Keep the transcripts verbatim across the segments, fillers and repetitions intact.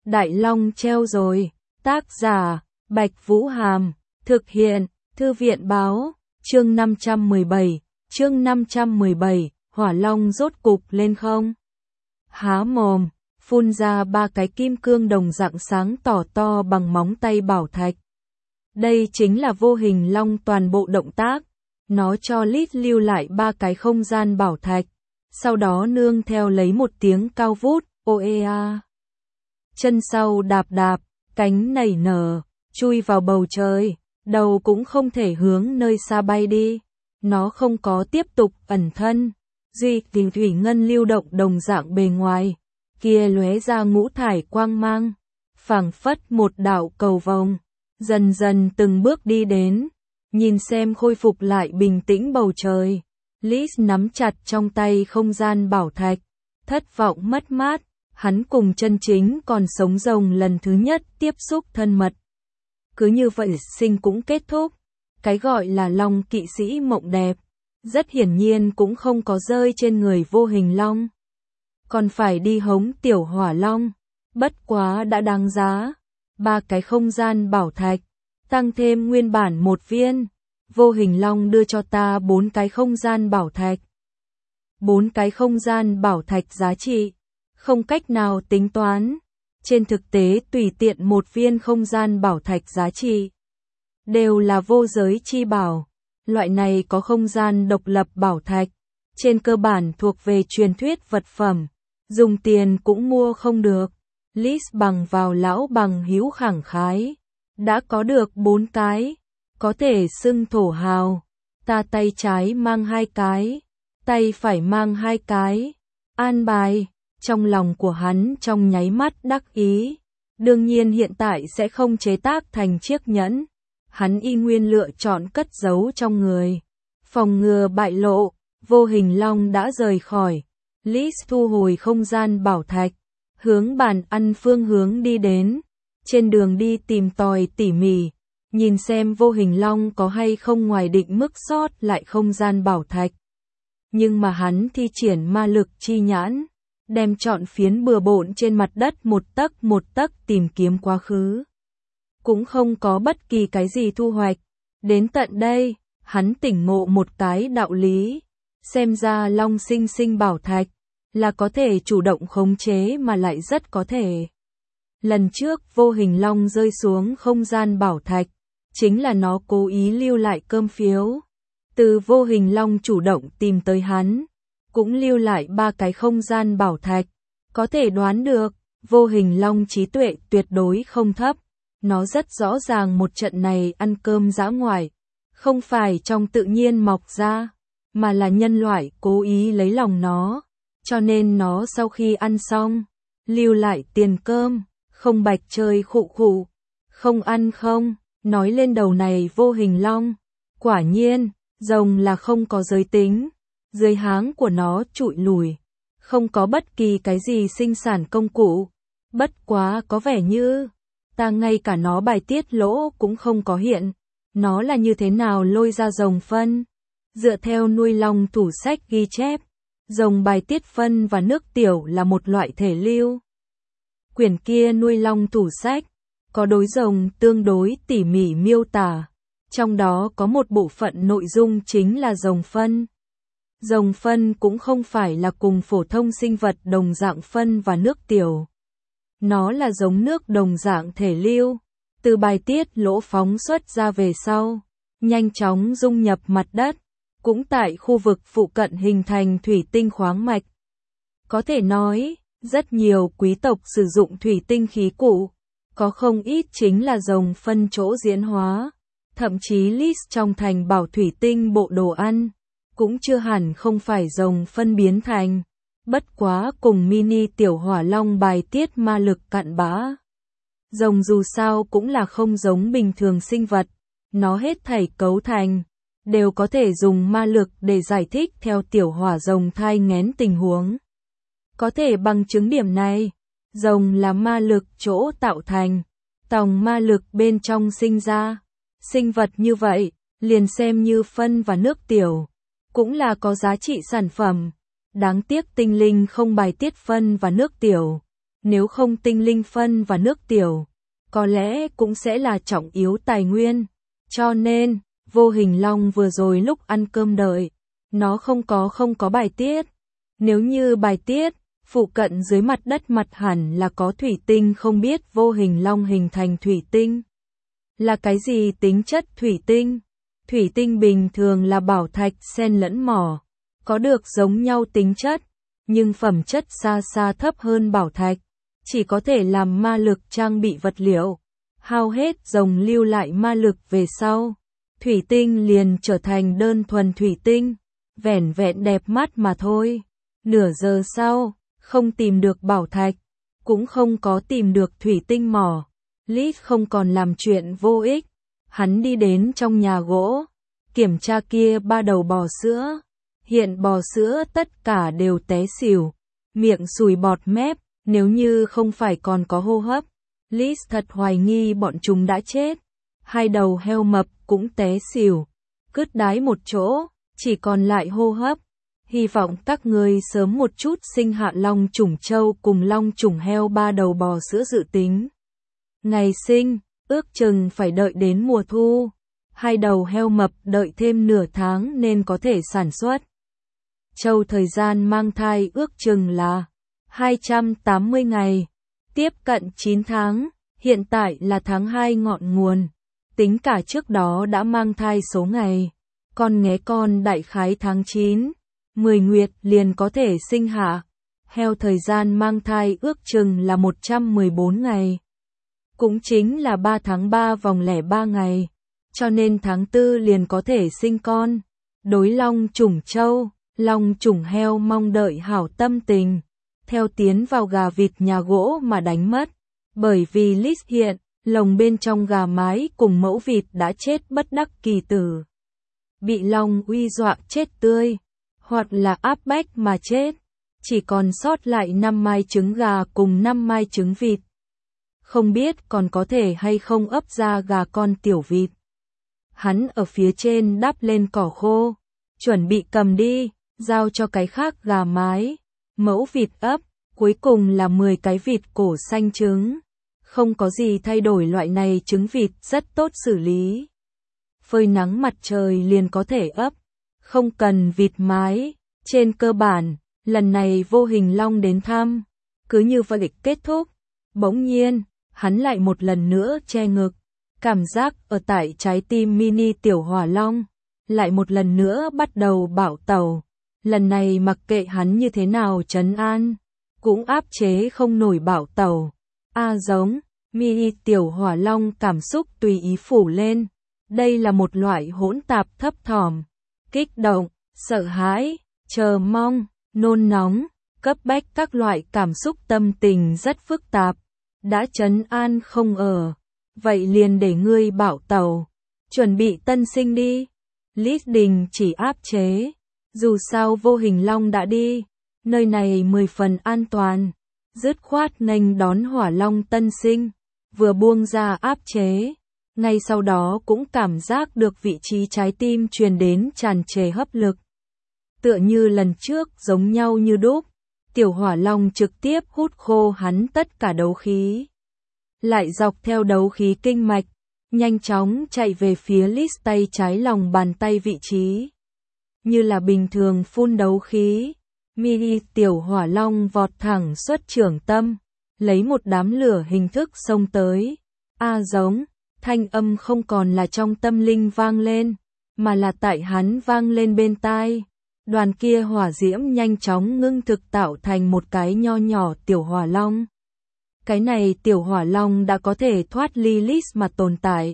Đại Long treo rồi. Tác giả, Bạch Vũ Hàm. Thực hiện, Thư viện Báo. Chương năm trăm mười bảy. Chương năm trăm mười bảy. Hỏa Long rốt cục lên không? Há mồm, phun ra ba cái kim cương đồng dạng sáng tỏ to bằng móng tay bảo thạch. Đây chính là vô hình long toàn bộ động tác. Nó cho Lít lưu lại ba cái không gian bảo thạch. Sau đó nương theo lấy một tiếng cao vút, oea. Chân sau đạp đạp, cánh nảy nở, chui vào bầu trời, đầu cũng không thể hướng nơi xa bay đi. Nó không có tiếp tục ẩn thân, duy tình thủy ngân lưu động đồng dạng bề ngoài, kia lóe ra ngũ thải quang mang, phảng phất một đạo cầu vồng, dần dần từng bước đi đến, nhìn xem khôi phục lại bình tĩnh bầu trời. Lis nắm chặt trong tay không gian bảo thạch, thất vọng mất mát, hắn cùng chân chính còn sống rồng lần thứ nhất tiếp xúc thân mật. Cứ như vậy sinh cũng kết thúc, cái gọi là long kỵ sĩ mộng đẹp, rất hiển nhiên cũng không có rơi trên người vô hình long. Còn phải đi hống tiểu hỏa long, bất quá đã đáng giá, ba cái không gian bảo thạch, tăng thêm nguyên bản một viên. Vô hình long đưa cho ta bốn cái không gian bảo thạch. Bốn cái không gian bảo thạch giá trị, không cách nào tính toán. Trên thực tế tùy tiện một viên không gian bảo thạch giá trị, đều là vô giới chi bảo. Loại này có không gian độc lập bảo thạch, trên cơ bản thuộc về truyền thuyết vật phẩm, dùng tiền cũng mua không được. Lis bằng vào lão bằng hữu khẳng khái, đã có được bốn cái. Có thể xưng thổ hào, ta tay trái mang hai cái, tay phải mang hai cái, an bài, trong lòng của hắn trong nháy mắt đắc ý, đương nhiên hiện tại sẽ không chế tác thành chiếc nhẫn, hắn y nguyên lựa chọn cất giấu trong người, phòng ngừa bại lộ. Vô hình long đã rời khỏi, Lis thu hồi không gian bảo thạch, hướng bàn ăn phương hướng đi đến, trên đường đi tìm tòi tỉ mỉ. Nhìn xem vô hình long có hay không ngoài định mức sót lại không gian bảo thạch. Nhưng mà hắn thi triển ma lực chi nhãn, đem trọn phiến bừa bộn trên mặt đất một tấc một tấc tìm kiếm quá khứ. Cũng không có bất kỳ cái gì thu hoạch. Đến tận đây, hắn tỉnh ngộ một cái đạo lý. Xem ra long sinh sinh bảo thạch, là có thể chủ động khống chế mà lại rất có thể. Lần trước vô hình long rơi xuống không gian bảo thạch, chính là nó cố ý lưu lại cơm phiếu. Từ vô hình long chủ động tìm tới hắn, cũng lưu lại ba cái không gian bảo thạch. Có thể đoán được, vô hình long trí tuệ tuyệt đối không thấp. Nó rất rõ ràng một trận này ăn cơm dã ngoại, không phải trong tự nhiên mọc ra, mà là nhân loại cố ý lấy lòng nó. Cho nên nó sau khi ăn xong, lưu lại tiền cơm, không bạch chơi khụ khụ, không ăn không. Nói lên đầu này vô hình long, quả nhiên, rồng là không có giới tính, dưới háng của nó trụi lùi, không có bất kỳ cái gì sinh sản công cụ, bất quá có vẻ như, ta ngay cả nó bài tiết lỗ cũng không có hiện, nó là như thế nào lôi ra rồng phân, dựa theo nuôi long thủ sách ghi chép, rồng bài tiết phân và nước tiểu là một loại thể lưu. Quyển kia nuôi long thủ sách, có đối rồng tương đối tỉ mỉ miêu tả, trong đó có một bộ phận nội dung chính là rồng phân. Rồng phân cũng không phải là cùng phổ thông sinh vật đồng dạng phân và nước tiểu. Nó là giống nước đồng dạng thể lưu, từ bài tiết lỗ phóng xuất ra về sau, nhanh chóng dung nhập mặt đất, cũng tại khu vực phụ cận hình thành thủy tinh khoáng mạch. Có thể nói, rất nhiều quý tộc sử dụng thủy tinh khí cụ. Có không ít chính là rồng phân chỗ diễn hóa, thậm chí Lis trong thành bảo thủy tinh bộ đồ ăn, cũng chưa hẳn không phải rồng phân biến thành, bất quá cùng mini tiểu hỏa long bài tiết ma lực cặn bã. Rồng dù sao cũng là không giống bình thường sinh vật, nó hết thảy cấu thành, đều có thể dùng ma lực để giải thích theo tiểu hỏa rồng thai nghén tình huống. Có thể bằng chứng điểm này. Rồng là ma lực chỗ tạo thành, tòng ma lực bên trong sinh ra. Sinh vật như vậy, liền xem như phân và nước tiểu, cũng là có giá trị sản phẩm. Đáng tiếc tinh linh không bài tiết phân và nước tiểu, nếu không tinh linh phân và nước tiểu, có lẽ cũng sẽ là trọng yếu tài nguyên. Cho nên, vô hình long vừa rồi lúc ăn cơm đợi, nó không có không có bài tiết. Nếu như bài tiết, phụ cận dưới mặt đất mặt hẳn là có thủy tinh, không biết vô hình long hình thành thủy tinh. Là cái gì tính chất thủy tinh? Thủy tinh bình thường là bảo thạch xen lẫn mỏ, có được giống nhau tính chất, nhưng phẩm chất xa xa thấp hơn bảo thạch, chỉ có thể làm ma lực trang bị vật liệu. Hao hết rồng lưu lại ma lực về sau, thủy tinh liền trở thành đơn thuần thủy tinh, vẻn vẹn đẹp mắt mà thôi. Nửa giờ sau, không tìm được bảo thạch, cũng không có tìm được thủy tinh mỏ. Lít không còn làm chuyện vô ích, hắn đi đến trong nhà gỗ, kiểm tra kia ba đầu bò sữa. Hiện bò sữa tất cả đều té xỉu, miệng sùi bọt mép, nếu như không phải còn có hô hấp. Lít thật hoài nghi bọn chúng đã chết. Hai đầu heo mập cũng té xỉu, cứt đái một chỗ, chỉ còn lại hô hấp. Hy vọng các ngươi sớm một chút sinh hạ long chủng trâu cùng long chủng heo. Ba đầu bò sữa dự tính ngày sinh, ước chừng phải đợi đến mùa thu. Hai đầu heo mập đợi thêm nửa tháng nên có thể sản xuất. Trâu thời gian mang thai ước chừng là hai trăm tám mươi ngày, tiếp cận chín tháng, hiện tại là tháng hai ngọn nguồn. Tính cả trước đó đã mang thai số ngày, con nghé con đại khái tháng chín, mười nguyệt liền có thể sinh hạ. Heo thời gian mang thai ước chừng là một trăm mười bốn ngày, cũng chính là ba tháng ba vòng lẻ ba ngày, cho nên tháng tư liền có thể sinh con. Đối long chủng trâu, long chủng heo mong đợi hảo tâm tình, theo tiến vào gà vịt nhà gỗ mà đánh mất, bởi vì Lít hiện, lồng bên trong gà mái cùng mẫu vịt đã chết bất đắc kỳ tử. Bị long uy dọa chết tươi, hoặc là áp bách mà chết, chỉ còn sót lại năm mai trứng gà cùng năm mai trứng vịt. Không biết còn có thể hay không ấp ra gà con tiểu vịt. Hắn ở phía trên đắp lên cỏ khô, chuẩn bị cầm đi, giao cho cái khác gà mái, mẫu vịt ấp, cuối cùng là mười cái vịt cổ xanh trứng. Không có gì thay đổi, loại này trứng vịt rất tốt xử lý. Phơi nắng mặt trời liền có thể ấp, không cần vịt mái. Trên cơ bản, lần này vô hình long đến thăm, cứ như vậy kết thúc. Bỗng nhiên, hắn lại một lần nữa che ngực, cảm giác ở tại trái tim mini tiểu hỏa long, lại một lần nữa bắt đầu bạo tẩu. Lần này mặc kệ hắn như thế nào trấn an, cũng áp chế không nổi bạo tẩu. A giống, mini tiểu hỏa long cảm xúc tùy ý phủ lên. Đây là một loại hỗn tạp thấp thỏm, kích động, sợ hãi, chờ mong, nôn nóng, cấp bách, các loại cảm xúc tâm tình rất phức tạp. Đã trấn an không ở, vậy liền để ngươi bạo tẩu, chuẩn bị tân sinh đi. Lít đình chỉ áp chế, dù sao vô hình long đã đi, nơi này mười phần an toàn, dứt khoát nghênh đón hỏa long tân sinh, vừa buông ra áp chế, ngay sau đó cũng cảm giác được vị trí trái tim truyền đến tràn trề hấp lực. Tựa như lần trước giống nhau như đúc, tiểu hỏa long trực tiếp hút khô hắn tất cả đấu khí, lại dọc theo đấu khí kinh mạch, nhanh chóng chạy về phía Lít tay trái lòng bàn tay vị trí. Như là bình thường phun đấu khí, mini tiểu hỏa long vọt thẳng xuất trưởng tâm, lấy một đám lửa hình thức xông tới. A giống, thanh âm không còn là trong tâm linh vang lên, mà là tại hắn vang lên bên tai. Đoàn kia hỏa diễm nhanh chóng ngưng thực tạo thành một cái nho nhỏ tiểu hỏa long. Cái này tiểu hỏa long đã có thể thoát ly Lít mà tồn tại.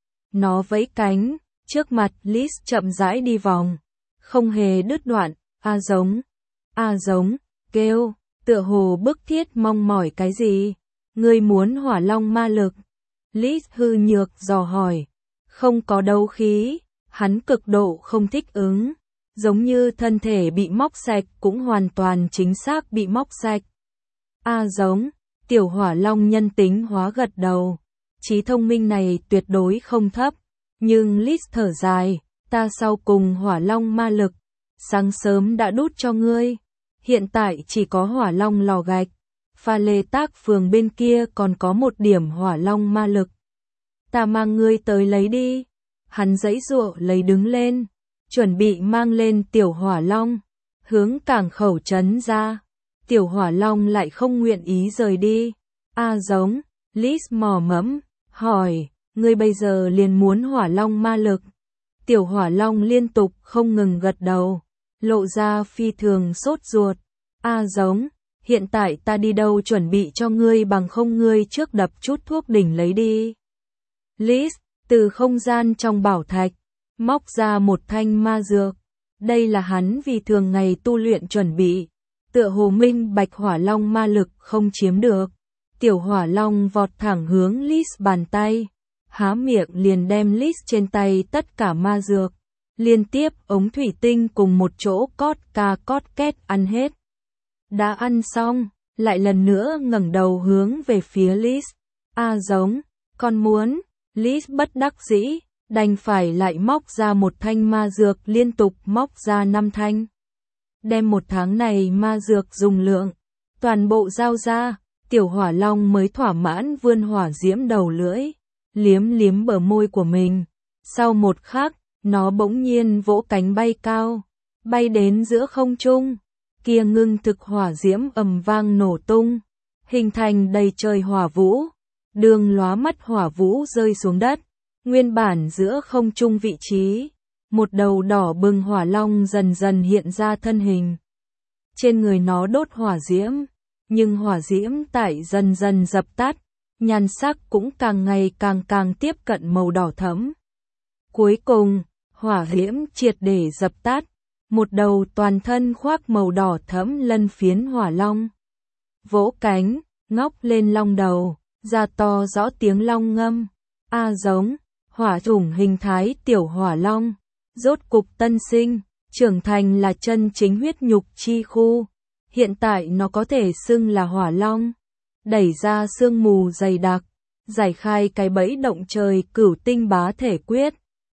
Nó vẫy cánh, trước mặt Lít chậm rãi đi vòng, không hề đứt đoạn. A giống, A giống, kêu, tựa hồ bức thiết mong mỏi cái gì. Ngươi muốn hỏa long ma lực? Lít hư nhược dò hỏi. Không có đấu khí, hắn cực độ không thích ứng. Giống như thân thể bị móc sạch cũng hoàn toàn chính xác bị móc sạch. A giống, tiểu hỏa long nhân tính hóa gật đầu. Trí thông minh này tuyệt đối không thấp. Nhưng Lít thở dài, ta sau cùng hỏa long ma lực, sáng sớm đã đút cho ngươi. Hiện tại chỉ có hỏa long lò gạch. Pha lê tác phường bên kia còn có một điểm hỏa long ma lực. Ta mang ngươi tới lấy đi. Hắn giãy giụa lấy đứng lên, chuẩn bị mang lên tiểu hỏa long, hướng cảng khẩu trấn ra. Tiểu hỏa long lại không nguyện ý rời đi. A giống, Liz mò mẫm, hỏi, ngươi bây giờ liền muốn hỏa long ma lực. Tiểu hỏa long liên tục không ngừng gật đầu, lộ ra phi thường sốt ruột. A giống, hiện tại ta đi đâu chuẩn bị cho ngươi bằng không ngươi trước đập chút thuốc đỉnh lấy đi. Liz, từ không gian trong bảo thạch, móc ra một thanh ma dược. Đây là hắn vì thường ngày tu luyện chuẩn bị. Tựa hồ minh bạch hỏa long ma lực không chiếm được. Tiểu hỏa long vọt thẳng hướng Liz bàn tay. Há miệng liền đem Liz trên tay tất cả ma dược. Liên tiếp ống thủy tinh cùng một chỗ cót ca cót két ăn hết. Đã ăn xong, lại lần nữa ngẩng đầu hướng về phía Liz. A giống, con muốn. Liz bất đắc dĩ, đành phải lại móc ra một thanh ma dược liên tục móc ra năm thanh. Đem một tháng này ma dược dùng lượng, toàn bộ giao ra, tiểu hỏa long mới thỏa mãn vươn hỏa diễm đầu lưỡi, liếm liếm bờ môi của mình. Sau một khắc, nó bỗng nhiên vỗ cánh bay cao, bay đến giữa không trung, kia ngưng thực hỏa diễm ầm vang nổ tung, hình thành đầy trời hỏa vũ. Đường lóa mắt hỏa vũ rơi xuống đất, nguyên bản giữa không trung vị trí, một đầu đỏ bừng hỏa long dần dần hiện ra thân hình. Trên người nó đốt hỏa diễm, nhưng hỏa diễm tại dần dần dập tắt, nhan sắc cũng càng ngày càng càng tiếp cận màu đỏ thẫm. Cuối cùng, hỏa diễm triệt để dập tắt, một đầu toàn thân khoác màu đỏ thẫm lân phiến hỏa long. Vỗ cánh, ngóc lên long đầu. Ra to rõ tiếng long ngâm. A giống, hỏa chủng hình thái tiểu hỏa long, rốt cục tân sinh, trưởng thành là chân chính huyết nhục chi khu. Hiện tại nó có thể xưng là hỏa long. Đẩy ra sương mù dày đặc, giải khai cái bẫy động trời cửu tinh bá thể quyết.